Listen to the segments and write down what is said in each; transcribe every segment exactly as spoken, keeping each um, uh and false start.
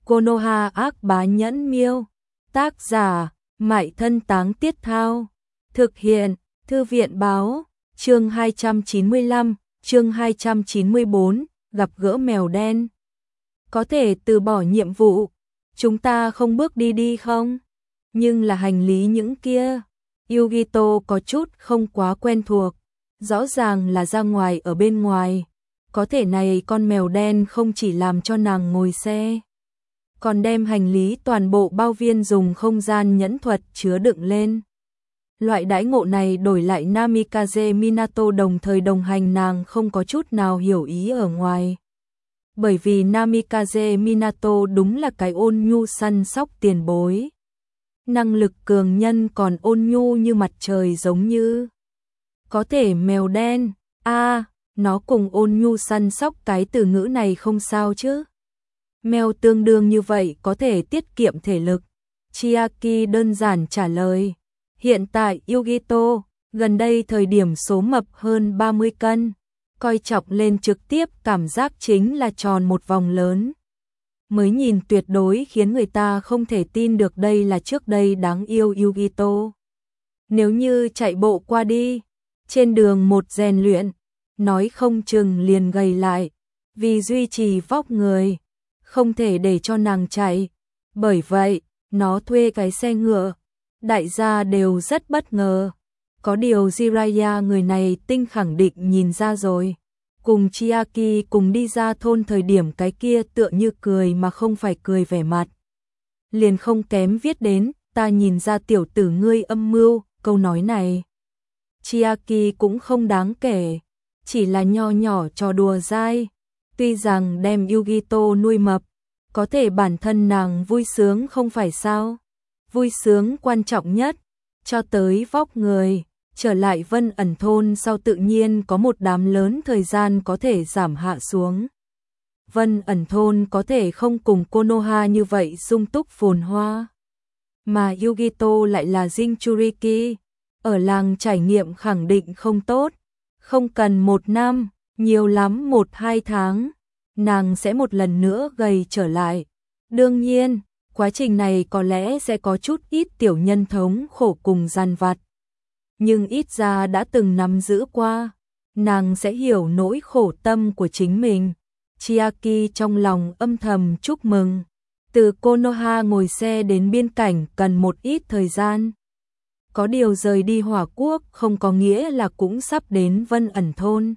Konoha ác bá nhẫn miêu. Tác giả, Mại Thân Táng Tiết Thao. Thực hiện, Thư viện báo. Chương hai trăm chín mươi lăm, chương hai trăm chín mươi bốn, gặp gỡ mèo đen. Có thể từ bỏ nhiệm vụ, chúng ta không bước đi đi không? Nhưng là hành lý những kia. Yugito có chút không quá quen thuộc. Rõ ràng là ra ngoài ở bên ngoài. Có thể này con mèo đen không chỉ làm cho nàng ngồi xe, còn đem hành lý toàn bộ bao viên dùng không gian nhẫn thuật chứa đựng lên. Loại đãi ngộ này đổi lại Namikaze Minato đồng thời đồng hành nàng không có chút nào hiểu ý ở ngoài. Bởi vì Namikaze Minato đúng là cái ôn nhu săn sóc tiền bối. Năng lực cường nhân còn ôn nhu như mặt trời giống như. Có thể mèo đen, a à, nó cùng ôn nhu săn sóc cái từ ngữ này không sao chứ. Mèo tương đương như vậy có thể tiết kiệm thể lực. Chiaki đơn giản trả lời. Hiện tại Yugito, gần đây thời điểm số mập hơn ba mươi cân, coi trọng lên trực tiếp cảm giác chính là tròn một vòng lớn. Mới nhìn tuyệt đối khiến người ta không thể tin được đây là trước đây đáng yêu Yugito. Nếu như chạy bộ qua đi, trên đường một rèn luyện, nói không chừng liền gầy lại, vì duy trì vóc người, không thể để cho nàng chạy. Bởi vậy, nó thuê cái xe ngựa. Đại gia đều rất bất ngờ. Có điều Jiraiya người này tinh khẳng định nhìn ra rồi. Cùng Chiaki cùng đi ra thôn thời điểm cái kia tựa như cười mà không phải cười vẻ mặt. Liền không kém viết đến, ta nhìn ra tiểu tử ngươi âm mưu, câu nói này. Chiaki cũng không đáng kể, chỉ là nho nhỏ trò đùa dai. Tuy rằng đem Yugito nuôi mập, có thể bản thân nàng vui sướng không phải sao? Vui sướng quan trọng nhất, cho tới vóc người, trở lại Vân ẩn thôn sau tự nhiên có một đám lớn thời gian có thể giảm hạ xuống. Vân ẩn thôn có thể không cùng Konoha như vậy sung túc phồn hoa. Mà Yugito lại là Jinchuriki, ở làng trải nghiệm khẳng định không tốt, không cần một năm, nhiều lắm một hai tháng, nàng sẽ một lần nữa gầy trở lại. Đương nhiên, quá trình này có lẽ sẽ có chút ít tiểu nhân thống khổ cùng gian vặt. Nhưng ít ra đã từng nắm giữ qua, nàng sẽ hiểu nỗi khổ tâm của chính mình. Chiaki trong lòng âm thầm chúc mừng. Từ Konoha ngồi xe đến biên cảnh cần một ít thời gian. Có điều rời đi Hỏa Quốc không có nghĩa là cũng sắp đến Vân ẩn thôn.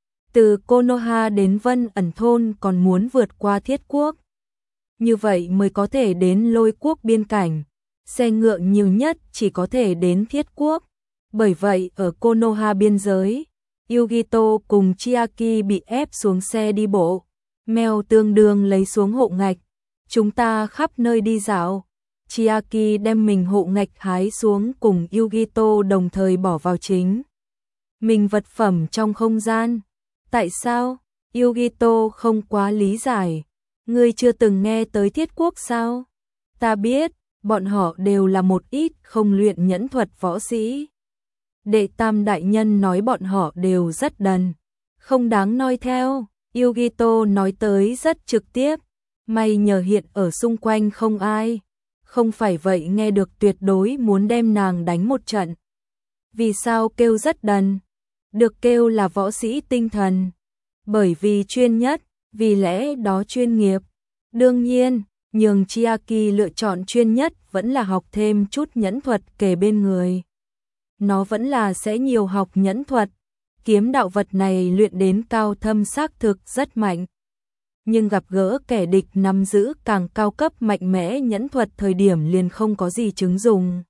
Từ Konoha đến Vân ẩn thôn còn muốn vượt qua Thiết Quốc. Như vậy mới có thể đến Lôi Quốc biên cảnh. Xe ngựa nhiều nhất chỉ có thể đến Thiết Quốc. Bởi vậy ở Konoha biên giới, Yugito cùng Chiaki bị ép xuống xe đi bộ. Mèo tương đương lấy xuống hộ ngạch. Chúng ta khắp nơi đi dạo. Chiaki đem mình hộ ngạch hái xuống cùng Yugito đồng thời bỏ vào chính mình vật phẩm trong không gian. Tại sao? Yugito không quá lý giải. Ngươi chưa từng nghe tới Thiết Quốc sao? Ta biết, bọn họ đều là một ít không luyện nhẫn thuật võ sĩ. Đệ Tam đại nhân nói bọn họ đều rất đần, không đáng noi theo. Yugito nói tới rất trực tiếp. May nhờ hiện ở xung quanh không ai. Không phải vậy nghe được tuyệt đối muốn đem nàng đánh một trận. Vì sao kêu rất đần? Được kêu là võ sĩ tinh thần. Bởi vì chuyên nhất, vì lẽ đó chuyên nghiệp. Đương nhiên, nhường Chiaki lựa chọn chuyên nhất vẫn là học thêm chút nhẫn thuật kề bên người. Nó vẫn là sẽ nhiều học nhẫn thuật. Kiếm đạo vật này luyện đến cao thâm xác thực rất mạnh. Nhưng gặp gỡ kẻ địch nắm giữ càng cao cấp mạnh mẽ nhẫn thuật thời điểm liền không có gì chứng dùng.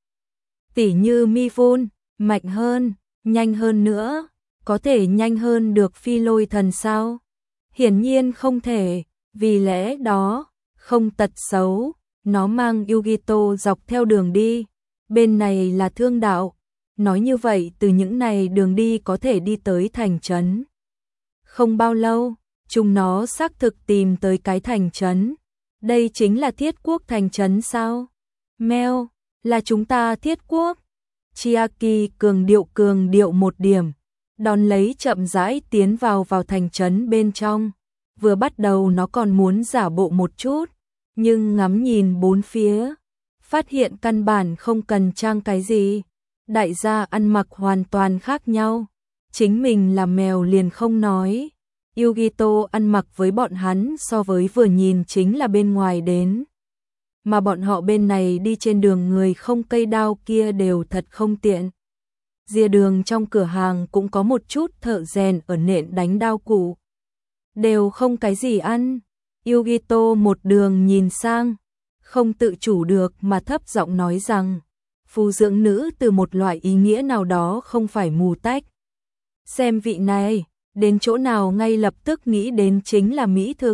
Tỉ như Mifune, mạnh hơn, nhanh hơn nữa. Có thể nhanh hơn được phi lôi thần sao? Hiển nhiên không thể, vì lẽ đó, không tật xấu, nó mang Yugito dọc theo đường đi. Bên này là thương đạo. Nói như vậy từ những này đường đi có thể đi tới thành trấn. Không bao lâu, chúng nó xác thực tìm tới cái thành trấn. Đây chính là Thiết Quốc thành trấn sao? Mèo, là chúng ta Thiết Quốc. Chiaki cường điệu cường điệu một điểm. Đón lấy chậm rãi tiến vào vào thành trấn bên trong. Vừa bắt đầu nó còn muốn giả bộ một chút. nhưng ngắm nhìn bốn phía, phát hiện căn bản không cần trang cái gì. Đại gia ăn mặc hoàn toàn khác nhau. Chính mình là mèo liền không nói. Yugito ăn mặc với bọn hắn so với vừa nhìn chính là bên ngoài đến. Mà bọn họ bên này đi trên đường người không cây đao kia đều thật không tiện. Rìa đường trong cửa hàng cũng có một chút thợ rèn ở nện đánh đao cụ. Đều không cái gì ăn. Yugito một đường nhìn sang, không tự chủ được mà thấp giọng nói rằng, phù dưỡng nữ từ một loại ý nghĩa nào đó không phải mù tách. Xem vị này, đến chỗ nào ngay lập tức nghĩ đến chính là mỹ thực.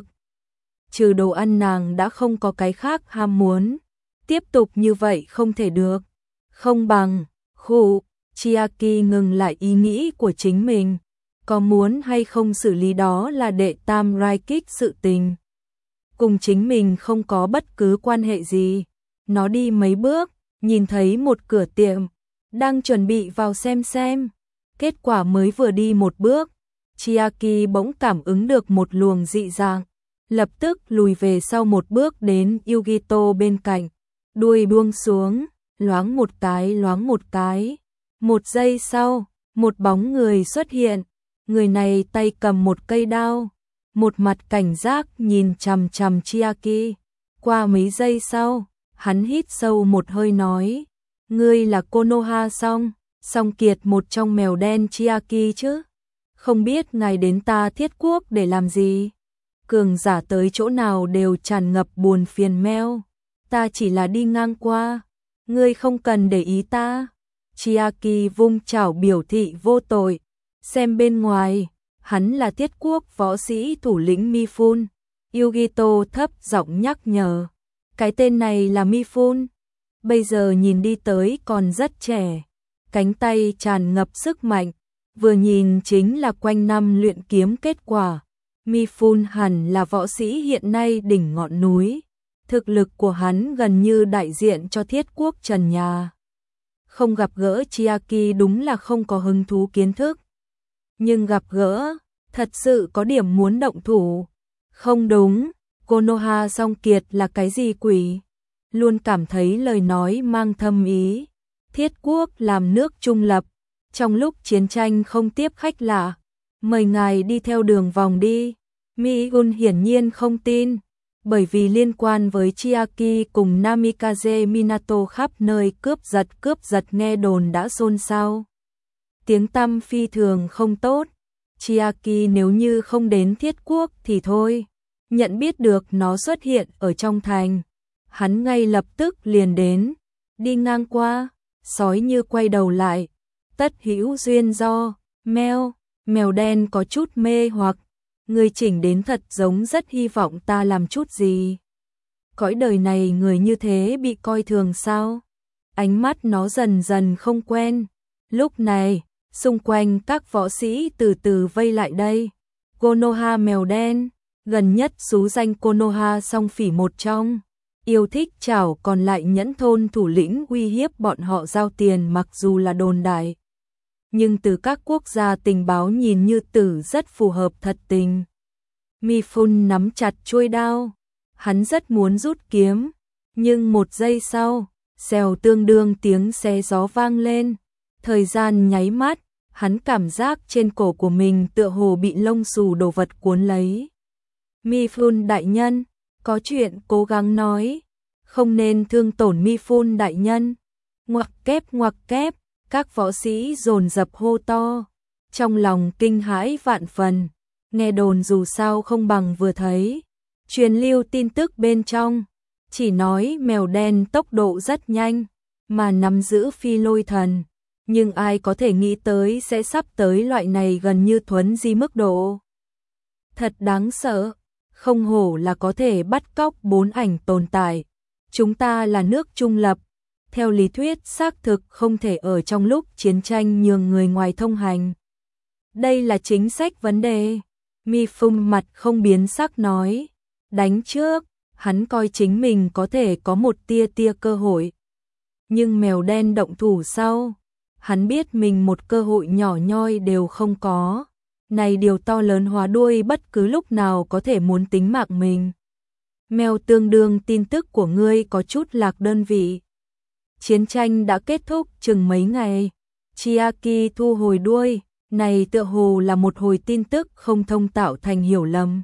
Trừ đồ ăn nàng đã không có cái khác ham muốn. Tiếp tục như vậy không thể được. Không bằng, khụ, Chiaki ngừng lại ý nghĩ của chính mình. Có muốn hay không xử lý đó là đệ tam Raikik sự tình. Cùng chính mình không có bất cứ quan hệ gì. Nó đi mấy bước, nhìn thấy một cửa tiệm, đang chuẩn bị vào xem xem. Kết quả mới vừa đi một bước, Chiaki bỗng cảm ứng được một luồng dị dạng, lập tức lùi về sau một bước đến Yugito bên cạnh, đuôi buông xuống, loáng một cái loáng một cái. Một giây sau, một bóng người xuất hiện, người này tay cầm một cây đao, một mặt cảnh giác nhìn chằm chằm Chiaki. Qua mấy giây sau, hắn hít sâu một hơi nói, ngươi là Konoha Song, Song Kiệt một trong mèo đen Chiaki chứ? Không biết ngài đến ta Thiết Quốc để làm gì? Cường giả tới chỗ nào đều tràn ngập buồn phiền meo. Ta chỉ là đi ngang qua, ngươi không cần để ý ta. Chiaki vung chảo biểu thị vô tội. Xem bên ngoài, hắn là Thiết Quốc võ sĩ thủ lĩnh Mifune. Yugito thấp giọng nhắc nhở. Cái tên này là Mifune. Bây giờ nhìn đi tới còn rất trẻ. Cánh tay tràn ngập sức mạnh. Vừa nhìn chính là quanh năm luyện kiếm kết quả. Mifune hẳn là võ sĩ hiện nay đỉnh ngọn núi. Thực lực của hắn gần như đại diện cho Thiết Quốc trần nhà. Không gặp gỡ Chiaki đúng là không có hứng thú kiến thức. Nhưng gặp gỡ, thật sự có điểm muốn động thủ. Không đúng, Konoha Song Kiệt là cái gì quỷ? Luôn cảm thấy lời nói mang thâm ý. Thiết Quốc làm nước trung lập, trong lúc chiến tranh không tiếp khách lạ. Mời ngài đi theo đường vòng đi. Mi-gun hiển nhiên không tin, bởi vì liên quan với Chiaki cùng Namikaze Minato khắp nơi cướp giật cướp giật nghe đồn đã xôn xao. Tiếng tăm phi thường không tốt. Chiaki nếu như không đến Thiết Quốc thì thôi. Nhận biết được nó xuất hiện ở trong thành, hắn ngay lập tức liền đến. Đi ngang qua, sói như quay đầu lại. Tất hữu duyên do, mèo, mèo đen có chút mê hoặc. Người chỉnh đến thật giống rất hy vọng ta làm chút gì. Cõi đời này người như thế bị coi thường sao? Ánh mắt nó dần dần không quen. Lúc này, xung quanh các võ sĩ từ từ vây lại đây. Konoha mèo đen, gần nhất xú danh Konoha Song Phỉ một trong. Yêu thích chảo còn lại nhẫn thôn thủ lĩnh uy hiếp bọn họ giao tiền mặc dù là đồn đại. Nhưng từ các quốc gia tình báo nhìn như tử rất phù hợp thật tình. Mifune nắm chặt chuôi đao, hắn rất muốn rút kiếm, nhưng một giây sau, xèo tương đương tiếng xe gió vang lên. Thời gian nháy mắt, hắn cảm giác trên cổ của mình tựa hồ bị lông xù đồ vật cuốn lấy. Mifune đại nhân, có chuyện cố gắng nói, không nên thương tổn Mifune đại nhân. Ngoặc kép ngoặc kép. Các võ sĩ dồn dập hô to, trong lòng kinh hãi vạn phần, nghe đồn dù sao không bằng vừa thấy. Truyền lưu tin tức bên trong, chỉ nói mèo đen tốc độ rất nhanh, mà nắm giữ phi lôi thần, nhưng ai có thể nghĩ tới sẽ sắp tới loại này gần như thuấn di mức độ. Thật đáng sợ, không hổ là có thể bắt cóc bốn ảnh tồn tại. Chúng ta là nước trung lập. Theo lý thuyết xác thực không thể ở trong lúc chiến tranh nhường người ngoài thông hành. Đây là chính sách vấn đề. Mifune mặt không biến sắc nói. Đánh trước, hắn coi chính mình có thể có một tia tia cơ hội. Nhưng mèo đen động thủ sau, hắn biết mình một cơ hội nhỏ nhoi đều không có. Này điều to lớn hóa đuôi bất cứ lúc nào có thể muốn tính mạng mình. Mèo tương đương tin tức của ngươi có chút lạc đơn vị. Chiến tranh đã kết thúc chừng mấy ngày. Chiaki thu hồi đuôi, này tựa hồ là một hồi tin tức không thông tạo thành hiểu lầm.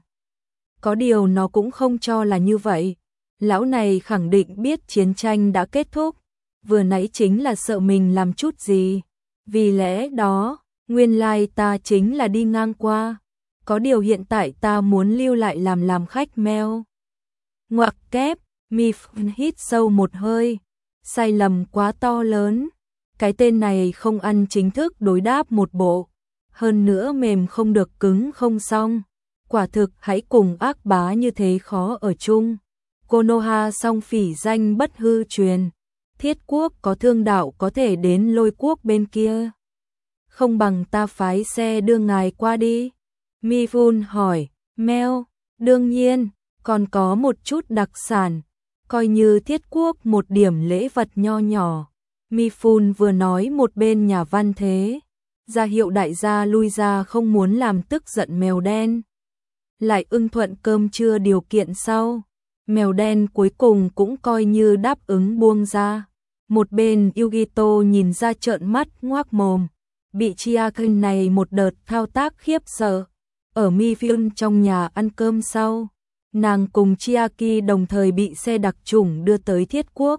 Có điều nó cũng không cho là như vậy. Lão này khẳng định biết chiến tranh đã kết thúc, vừa nãy chính là sợ mình làm chút gì. Vì lẽ đó, nguyên lai ta chính là đi ngang qua. Có điều hiện tại ta muốn lưu lại làm làm khách mèo. Ngoặc kép, Mifun hít sâu một hơi. Sai lầm quá to lớn. Cái tên này không ăn chính thức đối đáp một bộ. Hơn nữa mềm không được cứng không xong. Quả thực hãy cùng ác bá như thế khó ở chung. Konoha song phỉ danh bất hư truyền. Thiết quốc có thương đạo có thể đến Lôi quốc bên kia. Không bằng ta phái xe đưa ngài qua đi. Mifun hỏi, mèo, đương nhiên, còn có một chút đặc sản, coi như thiết quốc một điểm lễ vật nho nhỏ. Mifun vừa nói một bên nhà văn thế, ra hiệu đại gia lui ra không muốn làm tức giận mèo đen. Lại ưng thuận cơm trưa điều kiện sau, mèo đen cuối cùng cũng coi như đáp ứng buông ra. Một bên Yugito nhìn ra trợn mắt ngoác mồm, bị Chiaken này một đợt thao tác khiếp sợ. Ở Mifun trong nhà ăn cơm sau, nàng cùng Chiaki đồng thời bị xe đặc chủng đưa tới thiết quốc.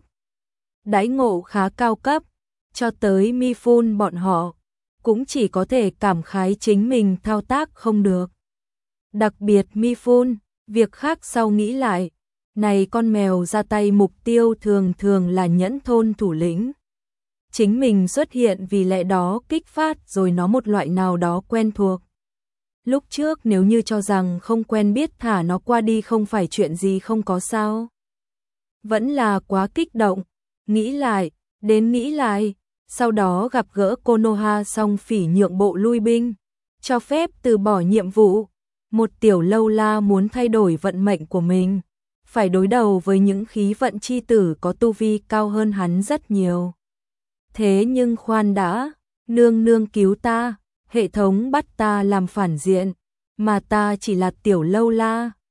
Đãi ngộ khá cao cấp, cho tới Mifun bọn họ, cũng chỉ có thể cảm khái chính mình thao tác không được. Đặc biệt Mifun, việc khác sau nghĩ lại, này con mèo ra tay mục tiêu thường thường là nhẫn thôn thủ lĩnh. Chính mình xuất hiện vì lẽ đó kích phát rồi nó một loại nào đó quen thuộc. Lúc trước nếu như cho rằng không quen biết thả nó qua đi không phải chuyện gì không có sao. Vẫn là quá kích động, nghĩ lại, đến nghĩ lại, sau đó gặp gỡ Konoha song phỉ nhượng bộ lui binh, cho phép từ bỏ nhiệm vụ. Một tiểu lâu la muốn thay đổi vận mệnh của mình, phải đối đầu với những khí vận chi tử có tu vi cao hơn hắn rất nhiều. Thế nhưng khoan đã, nương nương cứu ta, hệ thống bắt ta làm phản diện, mà ta chỉ là tiểu lâu la.